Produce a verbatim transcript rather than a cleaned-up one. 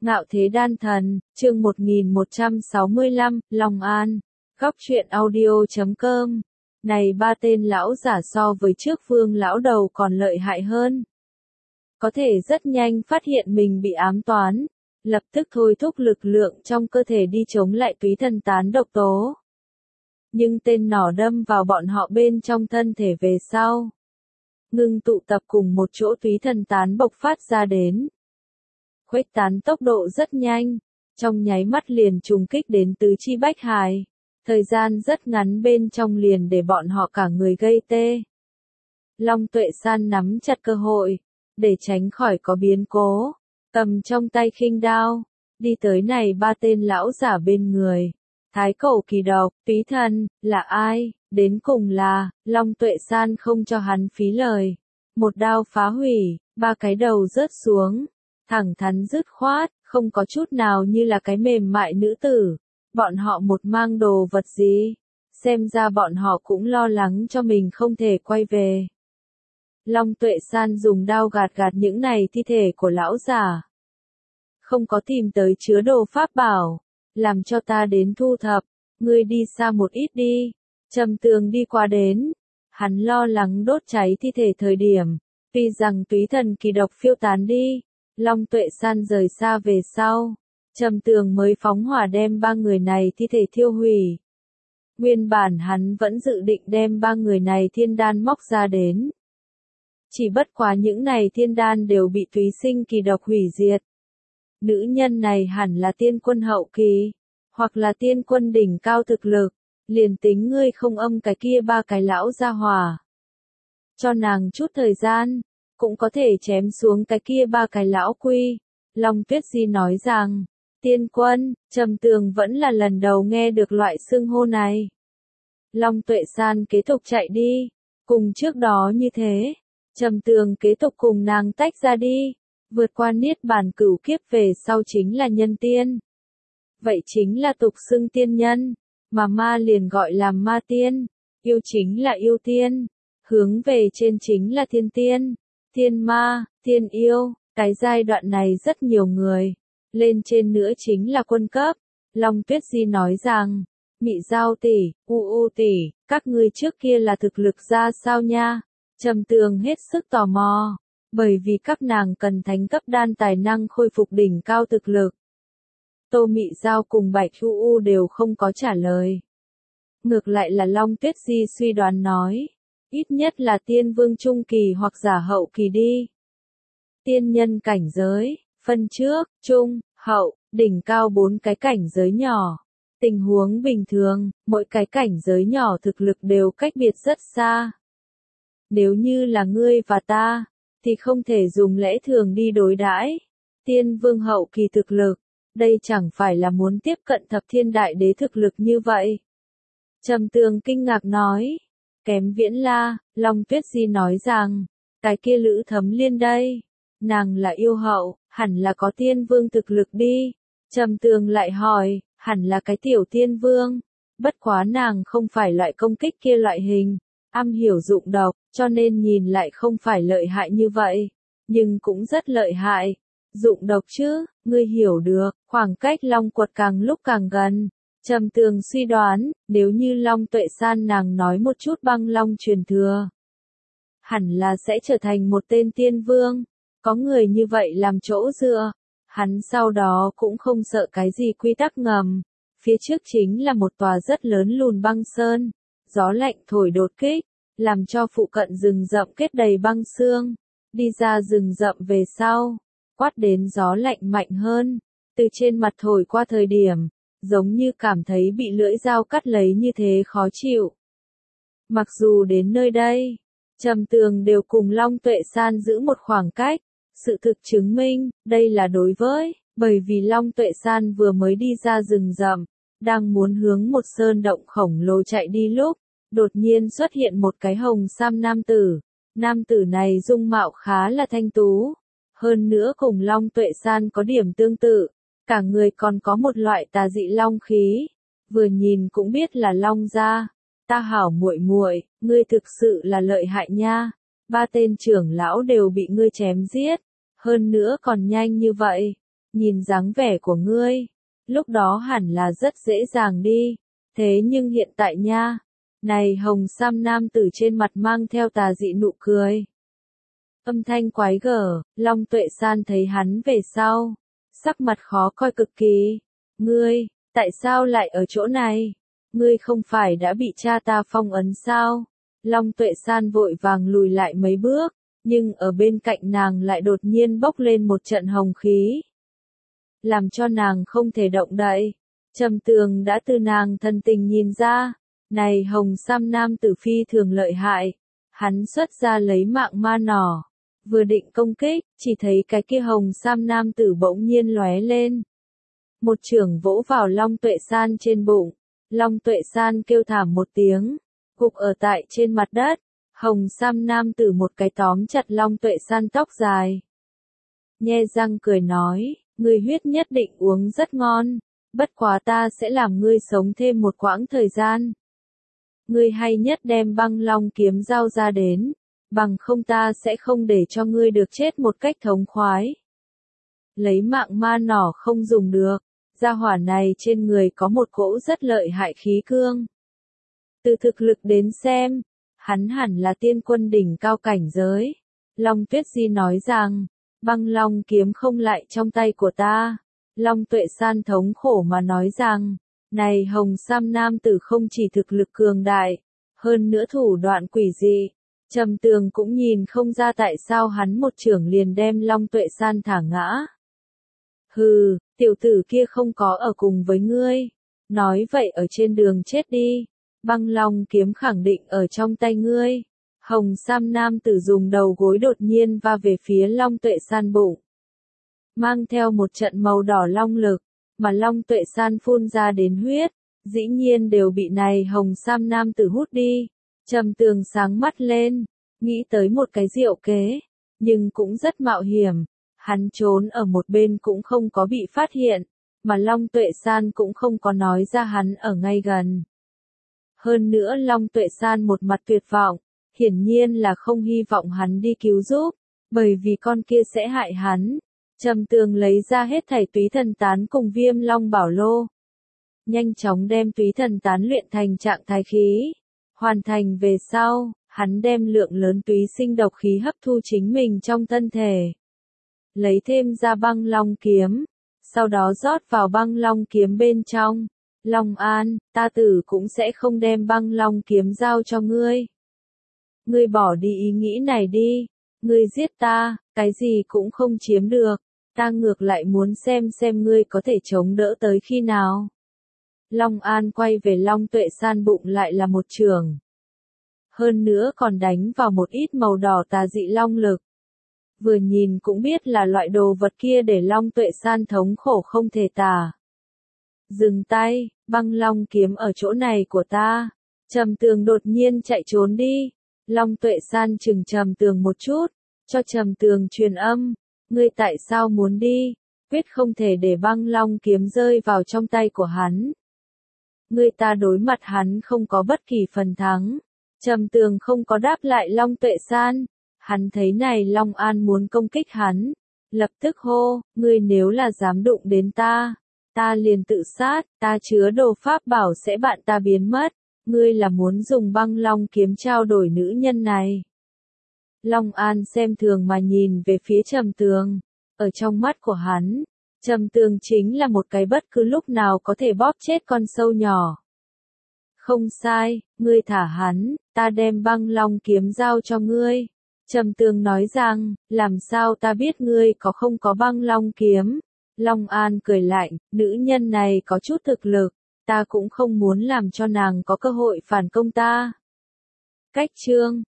Ngạo Thế Đan Thần, chương một nghìn một trăm sáu mươi lăm, Long An, góc truyện audio chấm com. Này ba tên lão giả so với trước Vương lão đầu còn lợi hại hơn. Có thể rất nhanh phát hiện mình bị ám toán, lập tức thôi thúc lực lượng trong cơ thể đi chống lại túy thần tán độc tố. Nhưng tên nỏ đâm vào bọn họ bên trong thân thể về sau. Ngưng tụ tập cùng một chỗ túy thần tán bộc phát ra đến. Khuếch tán tốc độ rất nhanh, trong nháy mắt liền trùng kích đến tứ chi bách hài, thời gian rất ngắn bên trong liền để bọn họ cả người gây tê. Long Tuệ San nắm chặt cơ hội, để tránh khỏi có biến cố, cầm trong tay khinh đao, đi tới này ba tên lão giả bên người. Thái Cổ Kỳ Độc, Túy Thần, là ai? Đến cùng là, Long Tuệ San không cho hắn phí lời. Một đao phá hủy, ba cái đầu rớt xuống. Thẳng thắn dứt khoát, không có chút nào như là cái mềm mại nữ tử. Bọn họ một mang đồ vật gì? Xem ra bọn họ cũng lo lắng cho mình không thể quay về. Long Tuệ San dùng đao gạt gạt những này thi thể của lão già. Không có tìm tới chứa đồ pháp bảo, làm cho ta đến thu thập, ngươi đi xa một ít đi. Trầm Tường đi qua đến, hắn lo lắng đốt cháy thi thể thời điểm, tuy rằng túy thần kỳ độc phiêu tán đi. Long Tuệ San rời xa về sau, Trầm Tường mới phóng hỏa đem ba người này thi thể thiêu hủy. Nguyên bản hắn vẫn dự định đem ba người này thiên đan móc ra đến. Chỉ bất quá những này thiên đan đều bị túy sinh kỳ độc hủy diệt. Nữ nhân này hẳn là tiên quân hậu kỳ, hoặc là tiên quân đỉnh cao thực lực, liền tính ngươi không âm cái kia ba cái lão gia hỏa. Cho nàng chút thời gian, cũng có thể chém xuống cái kia ba cái lão quy. Long Tuyết Di nói rằng, tiên quân, Trầm Tường vẫn là lần đầu nghe được loại xưng hô này. Long Tuệ San kế tục chạy đi, cùng trước đó như thế, Trầm Tường kế tục cùng nàng tách ra đi, vượt qua niết bàn cửu kiếp về sau chính là nhân tiên. Vậy chính là tục xưng tiên nhân, mà ma liền gọi là ma tiên, yêu chính là yêu tiên, hướng về trên chính là thiên tiên. Thiên ma, thiên yêu, cái giai đoạn này rất nhiều người, lên trên nữa chính là quân cấp. Long Tuyết Di nói rằng, Mị Giao tỷ, U U tỷ, các ngươi trước kia là thực lực ra sao nha? Trầm Tường hết sức tò mò, bởi vì các nàng cần thánh cấp đan tài năng khôi phục đỉnh cao thực lực. Tô Mị Giao cùng Bạch U U đều không có trả lời. Ngược lại là Long Tuyết Di suy đoán nói, ít nhất là tiên vương trung kỳ hoặc giả hậu kỳ đi. Tiên nhân cảnh giới, phân trước, trung, hậu, đỉnh cao bốn cái cảnh giới nhỏ. Tình huống bình thường, mỗi cái cảnh giới nhỏ thực lực đều cách biệt rất xa. Nếu như là ngươi và ta, thì không thể dùng lẽ thường đi đối đãi. Tiên vương hậu kỳ thực lực, đây chẳng phải là muốn tiếp cận thập thiên đại đế thực lực như vậy. Trầm Tường kinh ngạc nói. Kém Viễn La, Long Tuyết Di nói rằng, cái kia Lữ Thấm Liên đây, nàng là yêu hậu, hẳn là có tiên vương thực lực đi. Trầm Tường lại hỏi, hẳn là cái tiểu tiên vương, bất quá nàng không phải loại công kích kia loại hình, am hiểu dụng độc, cho nên nhìn lại không phải lợi hại như vậy, nhưng cũng rất lợi hại. Dụng độc chứ, ngươi hiểu được, khoảng cách Long Quật càng lúc càng gần. Trầm Tường suy đoán, nếu như Long Tuệ San nàng nói một chút băng long truyền thừa, hẳn là sẽ trở thành một tên tiên vương, có người như vậy làm chỗ dựa, hắn sau đó cũng không sợ cái gì quy tắc ngầm, phía trước chính là một tòa rất lớn lùn băng sơn, gió lạnh thổi đột kích, làm cho phụ cận rừng rậm kết đầy băng sương, đi ra rừng rậm về sau, quát đến gió lạnh mạnh hơn, từ trên mặt thổi qua thời điểm, giống như cảm thấy bị lưỡi dao cắt lấy như thế khó chịu. Mặc dù đến nơi đây, Trầm Tường đều cùng Long Tuệ San giữ một khoảng cách, sự thực chứng minh, đây là đối với, bởi vì Long Tuệ San vừa mới đi ra rừng rậm, đang muốn hướng một sơn động khổng lồ chạy đi lúc, đột nhiên xuất hiện một cái hồng sam nam tử. Nam tử này dung mạo khá là thanh tú, hơn nữa cùng Long Tuệ San có điểm tương tự. Cả người còn có một loại tà dị long khí, vừa nhìn cũng biết là long gia. Ta hảo muội muội, ngươi thực sự là lợi hại nha. Ba tên trưởng lão đều bị ngươi chém giết, hơn nữa còn nhanh như vậy. nhìn dáng vẻ của ngươi, lúc đó hẳn là rất dễ dàng đi, thế nhưng hiện tại nha, này hồng sam nam tử trên mặt mang theo tà dị nụ cười. Âm thanh quái gở, Long Tuệ San thấy hắn về sau, sắc mặt khó coi cực kỳ. Ngươi, tại sao lại ở chỗ này? Ngươi không phải đã bị cha ta phong ấn sao? Long Tuệ San vội vàng lùi lại mấy bước, nhưng ở bên cạnh nàng lại đột nhiên bốc lên một trận hồng khí, làm cho nàng không thể động đậy. Trầm Tường đã từ nàng thần tình nhìn ra, này hồng sam nam tử phi thường lợi hại, hắn xuất ra lấy mạng ma nỏ, vừa định công kích, chỉ thấy cái kia hồng sam nam tử bỗng nhiên lóe lên. Một chưởng vỗ vào Long Tuệ San trên bụng, Long Tuệ San kêu thảm một tiếng, gục ở tại trên mặt đất, hồng sam nam tử một cái tóm chặt Long Tuệ San tóc dài. Nhe răng cười nói, ngươi huyết nhất định uống rất ngon, bất quá ta sẽ làm ngươi sống thêm một quãng thời gian. Ngươi hay nhất đem băng long kiếm giao ra đến, bằng không ta sẽ không để cho ngươi được chết một cách thống khoái. Lấy mạng ma nỏ không dùng được, gia hỏa này trên người có một cỗ rất lợi hại khí cương. Từ thực lực đến xem, hắn hẳn là tiên quân đỉnh cao cảnh giới. Long Tuyết Di nói rằng, băng long kiếm không lại trong tay của ta. Long Tuệ San thống khổ mà nói rằng, này hồng sam nam tử không chỉ thực lực cường đại, hơn nữa thủ đoạn quỷ dị. Trầm Tường cũng nhìn không ra tại sao hắn một chưởng liền đem Long Tuệ San thả ngã. Hừ, tiểu tử kia không có ở cùng với ngươi. Nói vậy ở trên đường chết đi. Băng long kiếm khẳng định ở trong tay ngươi. Hồng sam nam tử dùng đầu gối đột nhiên va về phía Long Tuệ San bụng, mang theo một trận màu đỏ long lực, mà Long Tuệ San phun ra đến huyết, dĩ nhiên đều bị này hồng sam nam tử hút đi. Trầm Tường sáng mắt lên, nghĩ tới một cái diệu kế, nhưng cũng rất mạo hiểm. Hắn trốn ở một bên cũng không có bị phát hiện, mà Long Tuệ San cũng không có nói ra hắn ở ngay gần. Hơn nữa Long Tuệ San một mặt tuyệt vọng, hiển nhiên là không hy vọng hắn đi cứu giúp, bởi vì con kia sẽ hại hắn. Trầm Tường lấy ra hết thảy túy thần tán cùng viêm long bảo lô, nhanh chóng đem túy thần tán luyện thành trạng thái khí. Hoàn thành về sau, hắn đem lượng lớn túy sinh độc khí hấp thu chính mình trong thân thể. Lấy thêm ra băng long kiếm, sau đó rót vào băng long kiếm bên trong. Long An, ta tử cũng sẽ không đem băng long kiếm giao cho ngươi. Ngươi bỏ đi ý nghĩ này đi, ngươi giết ta, cái gì cũng không chiếm được, ta ngược lại muốn xem xem ngươi có thể chống đỡ tới khi nào. Long An quay về Long Tuệ San bụng lại là một trường. Hơn nữa còn đánh vào một ít màu đỏ tà dị long lực. Vừa nhìn cũng biết là loại đồ vật kia để Long Tuệ San thống khổ không thể tả. Dừng tay, băng long kiếm ở chỗ này của ta. Trầm Tường đột nhiên chạy trốn đi. Long Tuệ San chừng Trầm Tường một chút, cho Trầm Tường truyền âm. Ngươi tại sao muốn đi? Quyết không thể để băng long kiếm rơi vào trong tay của hắn. Ngươi ta đối mặt hắn không có bất kỳ phần thắng. Trầm Tường không có đáp lại Long Tuệ San. Hắn thấy này Long An muốn công kích hắn, lập tức hô, ngươi nếu là dám đụng đến ta, ta liền tự sát, ta chứa đồ pháp bảo sẽ bạn ta biến mất, ngươi là muốn dùng băng long kiếm trao đổi nữ nhân này. Long An xem thường mà nhìn về phía Trầm Tường, ở trong mắt của hắn, Trầm Tường chính là một cái bất cứ lúc nào có thể bóp chết con sâu nhỏ. Không sai, ngươi thả hắn, ta đem băng long kiếm giao cho ngươi. Trầm Tường nói rằng, làm sao ta biết ngươi có không có băng long kiếm? Long An cười lạnh, nữ nhân này có chút thực lực, ta cũng không muốn làm cho nàng có cơ hội phản công ta. Cách chương